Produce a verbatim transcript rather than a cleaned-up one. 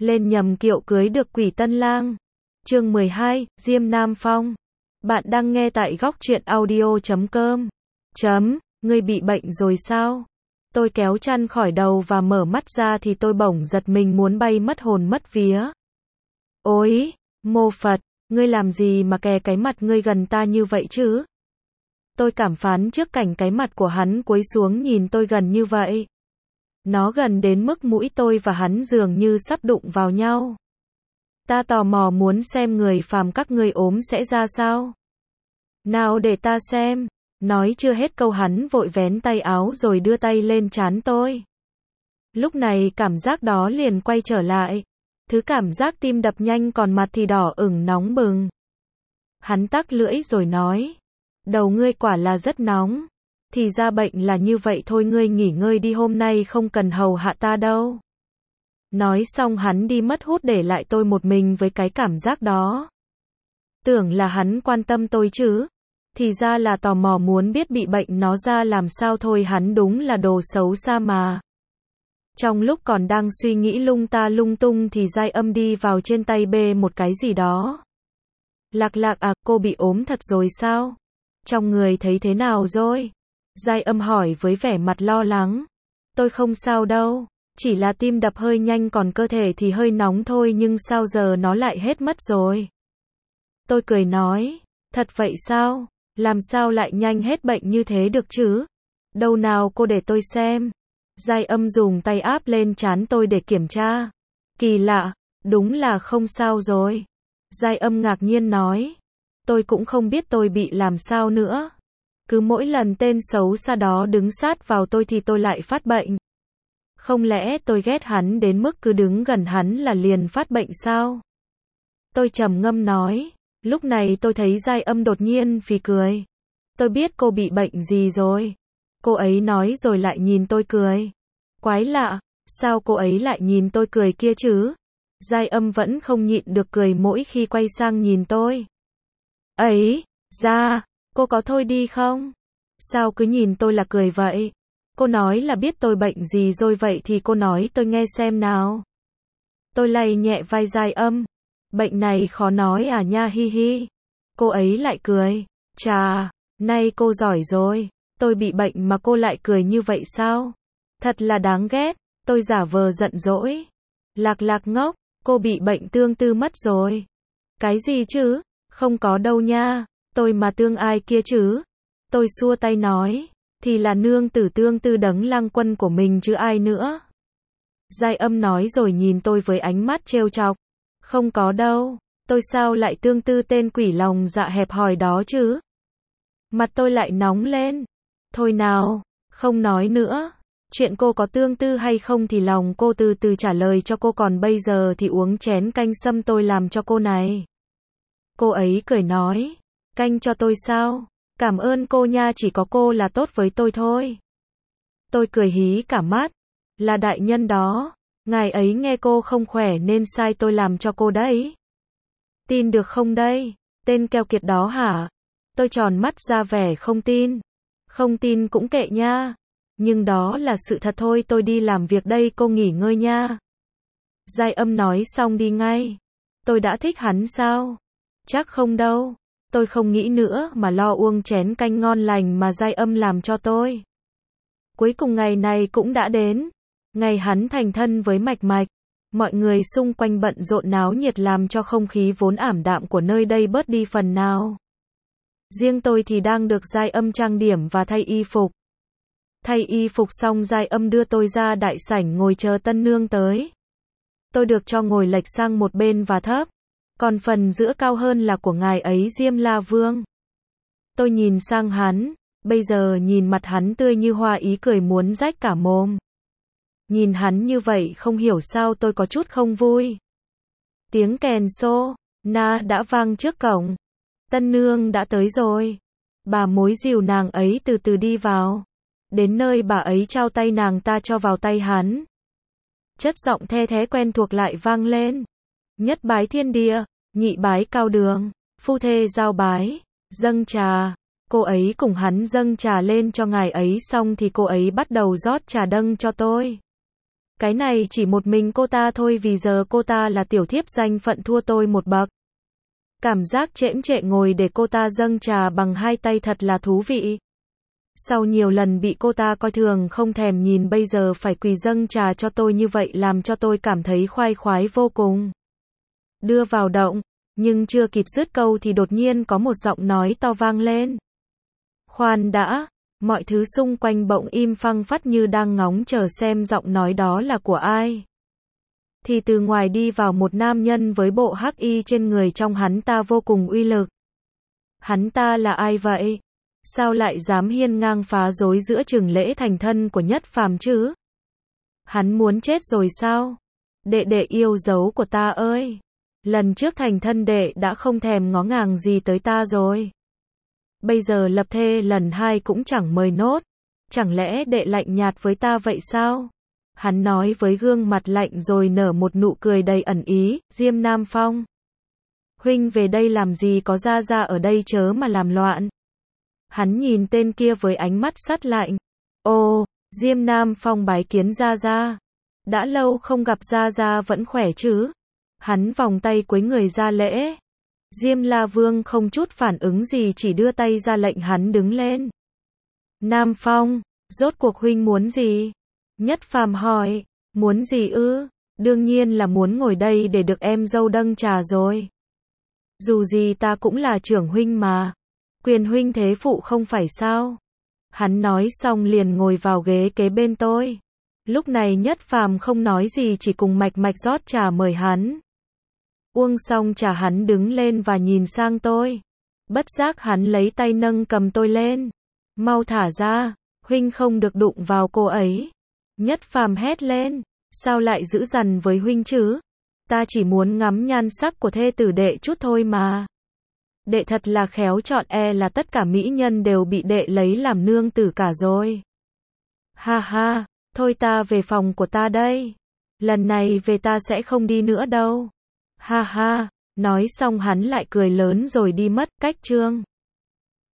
lên nhầm kiệu cưới được quỷ tân lang. Chương mười hai, Diêm Nam Phong. Bạn đang nghe tại góc truyện audio chấm com. Chấm, ngươi bị bệnh rồi sao? Tôi kéo chăn khỏi đầu và mở mắt ra thì tôi bỗng giật mình muốn bay mất hồn mất vía. Ôi, mô Phật, ngươi làm gì mà kè cái mặt ngươi gần ta như vậy chứ? Tôi cảm phán trước cảnh cái mặt của hắn cúi xuống nhìn tôi gần như vậy. Nó gần đến mức mũi tôi và hắn dường như sắp đụng vào nhau. Ta tò mò muốn xem người phàm các ngươi ốm sẽ ra sao. Nào để ta xem. Nói chưa hết câu hắn vội vén tay áo rồi đưa tay lên trán tôi. Lúc này cảm giác đó liền quay trở lại. Thứ cảm giác tim đập nhanh còn mặt thì đỏ ửng nóng bừng. Hắn tắc lưỡi rồi nói. Đầu ngươi quả là rất nóng. Thì ra bệnh là như vậy thôi, ngươi nghỉ ngơi đi, hôm nay không cần hầu hạ ta đâu. Nói xong hắn đi mất hút để lại tôi một mình với cái cảm giác đó. Tưởng là hắn quan tâm tôi chứ. Thì ra là tò mò muốn biết bị bệnh nó ra làm sao thôi, hắn đúng là đồ xấu xa mà. Trong lúc còn đang suy nghĩ lung ta lung tung thì Giai Âm đi vào trên tay bê một cái gì đó. Lạc Lạc à, cô bị ốm thật rồi sao? Trong người thấy thế nào rồi? Giai Âm hỏi với vẻ mặt lo lắng. Tôi không sao đâu, chỉ là tim đập hơi nhanh còn cơ thể thì hơi nóng thôi, nhưng sao giờ nó lại hết mất rồi? Tôi cười nói, thật vậy sao? Làm sao lại nhanh hết bệnh như thế được chứ? Đâu nào cô để tôi xem. Giai Âm dùng tay áp lên trán tôi để kiểm tra. Kỳ lạ, đúng là không sao rồi. Giai Âm ngạc nhiên nói. Tôi cũng không biết tôi bị làm sao nữa. Cứ mỗi lần tên xấu xa đó đứng sát vào tôi thì tôi lại phát bệnh. Không lẽ tôi ghét hắn đến mức cứ đứng gần hắn là liền phát bệnh sao? Tôi trầm ngâm nói. Lúc này tôi thấy Giai Âm đột nhiên phì cười. Tôi biết cô bị bệnh gì rồi. Cô ấy nói rồi lại nhìn tôi cười. Quái lạ, sao cô ấy lại nhìn tôi cười kia chứ? Giai Âm vẫn không nhịn được cười mỗi khi quay sang nhìn tôi. Ấy, ra, cô có thôi đi không? Sao cứ nhìn tôi là cười vậy? Cô nói là biết tôi bệnh gì rồi, vậy thì cô nói tôi nghe xem nào. Tôi lay nhẹ vai Giai Âm. Bệnh này khó nói à nha, hi hi. Cô ấy lại cười. Chà, nay cô giỏi rồi. Tôi bị bệnh mà cô lại cười như vậy sao? Thật là đáng ghét. Tôi giả vờ giận dỗi. Lạc Lạc ngốc, cô bị bệnh tương tư mất rồi. Cái gì chứ? Không có đâu nha. Tôi mà tương ai kia chứ? Tôi xua tay nói. Thì là nương tử tương tư Đấng Lang Quân của mình chứ ai nữa. Giai Âm nói rồi nhìn tôi với ánh mắt trêu chọc. Không có đâu. Tôi sao lại tương tư tên quỷ lòng dạ hẹp hòi đó chứ? Mặt tôi lại nóng lên. Thôi nào, không nói nữa. Chuyện cô có tương tư hay không thì lòng cô từ từ trả lời cho cô, còn bây giờ thì uống chén canh sâm tôi làm cho cô này. Cô ấy cười nói. Canh cho tôi sao? Cảm ơn cô nha, chỉ có cô là tốt với tôi thôi. Tôi cười hí cả mắt. Là đại nhân đó. Ngài ấy nghe cô không khỏe nên sai tôi làm cho cô đấy. Tin được không đây? Tên keo kiệt đó hả? Tôi tròn mắt ra vẻ không tin. Không tin cũng kệ nha. Nhưng đó là sự thật thôi, tôi đi làm việc đây, cô nghỉ ngơi nha. Giai Âm nói xong đi ngay. Tôi đã thích hắn sao? Chắc không đâu. Tôi không nghĩ nữa mà lo uống chén canh ngon lành mà Giai Âm làm cho tôi. Cuối cùng ngày này cũng đã đến. Ngày hắn thành thân với Mạch Mạch. Mọi người xung quanh bận rộn náo nhiệt làm cho không khí vốn ảm đạm của nơi đây bớt đi phần nào. Riêng tôi thì đang được Giai Âm trang điểm và thay y phục. Thay y phục xong Giai Âm đưa tôi ra đại sảnh ngồi chờ tân nương tới. Tôi được cho ngồi lệch sang một bên và thấp. Còn phần giữa cao hơn là của ngài ấy Diêm La Vương. Tôi nhìn sang hắn. Bây giờ nhìn mặt hắn tươi như hoa, ý cười muốn rách cả mồm. Nhìn hắn như vậy không hiểu sao tôi có chút không vui. Tiếng kèn xô na đã vang trước cổng. Tân nương đã tới rồi. Bà mối dìu nàng ấy từ từ đi vào. Đến nơi bà ấy trao tay nàng ta cho vào tay hắn. Chất giọng the thé quen thuộc lại vang lên. Nhất bái thiên địa, nhị bái cao đường, phu thê giao bái, dâng trà. Cô ấy cùng hắn dâng trà lên cho ngài ấy xong thì cô ấy bắt đầu rót trà dâng cho tôi. Cái này chỉ một mình cô ta thôi, vì giờ cô ta là tiểu thiếp danh phận thua tôi một bậc. Cảm giác chễm chệ ngồi để cô ta dâng trà bằng hai tay thật là thú vị. Sau nhiều lần bị cô ta coi thường không thèm nhìn, bây giờ phải quỳ dâng trà cho tôi như vậy làm cho tôi cảm thấy khoái khoái vô cùng. Đưa vào động, nhưng chưa kịp dứt câu thì đột nhiên có một giọng nói to vang lên. Khoan đã, mọi thứ xung quanh bỗng im phăng phắt như đang ngóng chờ xem giọng nói đó là của ai. Thì từ ngoài đi vào một nam nhân với bộ hắc y trên người, trong hắn ta vô cùng uy lực. Hắn ta là ai vậy? Sao lại dám hiên ngang phá rối giữa chừng lễ thành thân của Nhất Phàm chứ? Hắn muốn chết rồi sao? Đệ đệ yêu dấu của ta ơi! Lần trước thành thân đệ đã không thèm ngó ngàng gì tới ta rồi. Bây giờ lập thê lần hai cũng chẳng mời nốt. Chẳng lẽ đệ lạnh nhạt với ta vậy sao? Hắn nói với gương mặt lạnh rồi nở một nụ cười đầy ẩn ý. Diêm Nam Phong, huynh về đây làm gì, có gia gia ở đây chớ mà làm loạn. Hắn nhìn tên kia với ánh mắt sắt lạnh. Ồ, Diêm Nam Phong bái kiến gia gia. Đã lâu không gặp, gia gia vẫn khỏe chứ? Hắn vòng tay cúi người ra lễ. Diêm La Vương không chút phản ứng gì, chỉ đưa tay ra lệnh hắn đứng lên. Nam Phong, rốt cuộc huynh muốn gì? Nhất Phàm hỏi. Muốn gì ư? Đương nhiên là muốn ngồi đây để được em dâu dâng trà rồi. Dù gì ta cũng là trưởng huynh mà. Quyền huynh thế phụ không phải sao? Hắn nói xong liền ngồi vào ghế kế bên tôi. Lúc này Nhất Phàm không nói gì, chỉ cùng mạch mạch rót trà mời hắn. Uống xong trà hắn đứng lên và nhìn sang tôi. Bất giác hắn lấy tay nâng cầm tôi lên. Mau thả ra, huynh không được đụng vào cô ấy. Nhất Phàm hét lên, sao lại dữ dằn với huynh chứ? Ta chỉ muốn ngắm nhan sắc của thê tử đệ chút thôi mà. Đệ thật là khéo chọn, e là tất cả mỹ nhân đều bị đệ lấy làm nương tử cả rồi. Ha ha, thôi ta về phòng của ta đây. Lần này về ta sẽ không đi nữa đâu. Ha ha, nói xong hắn lại cười lớn rồi đi mất. Cách chương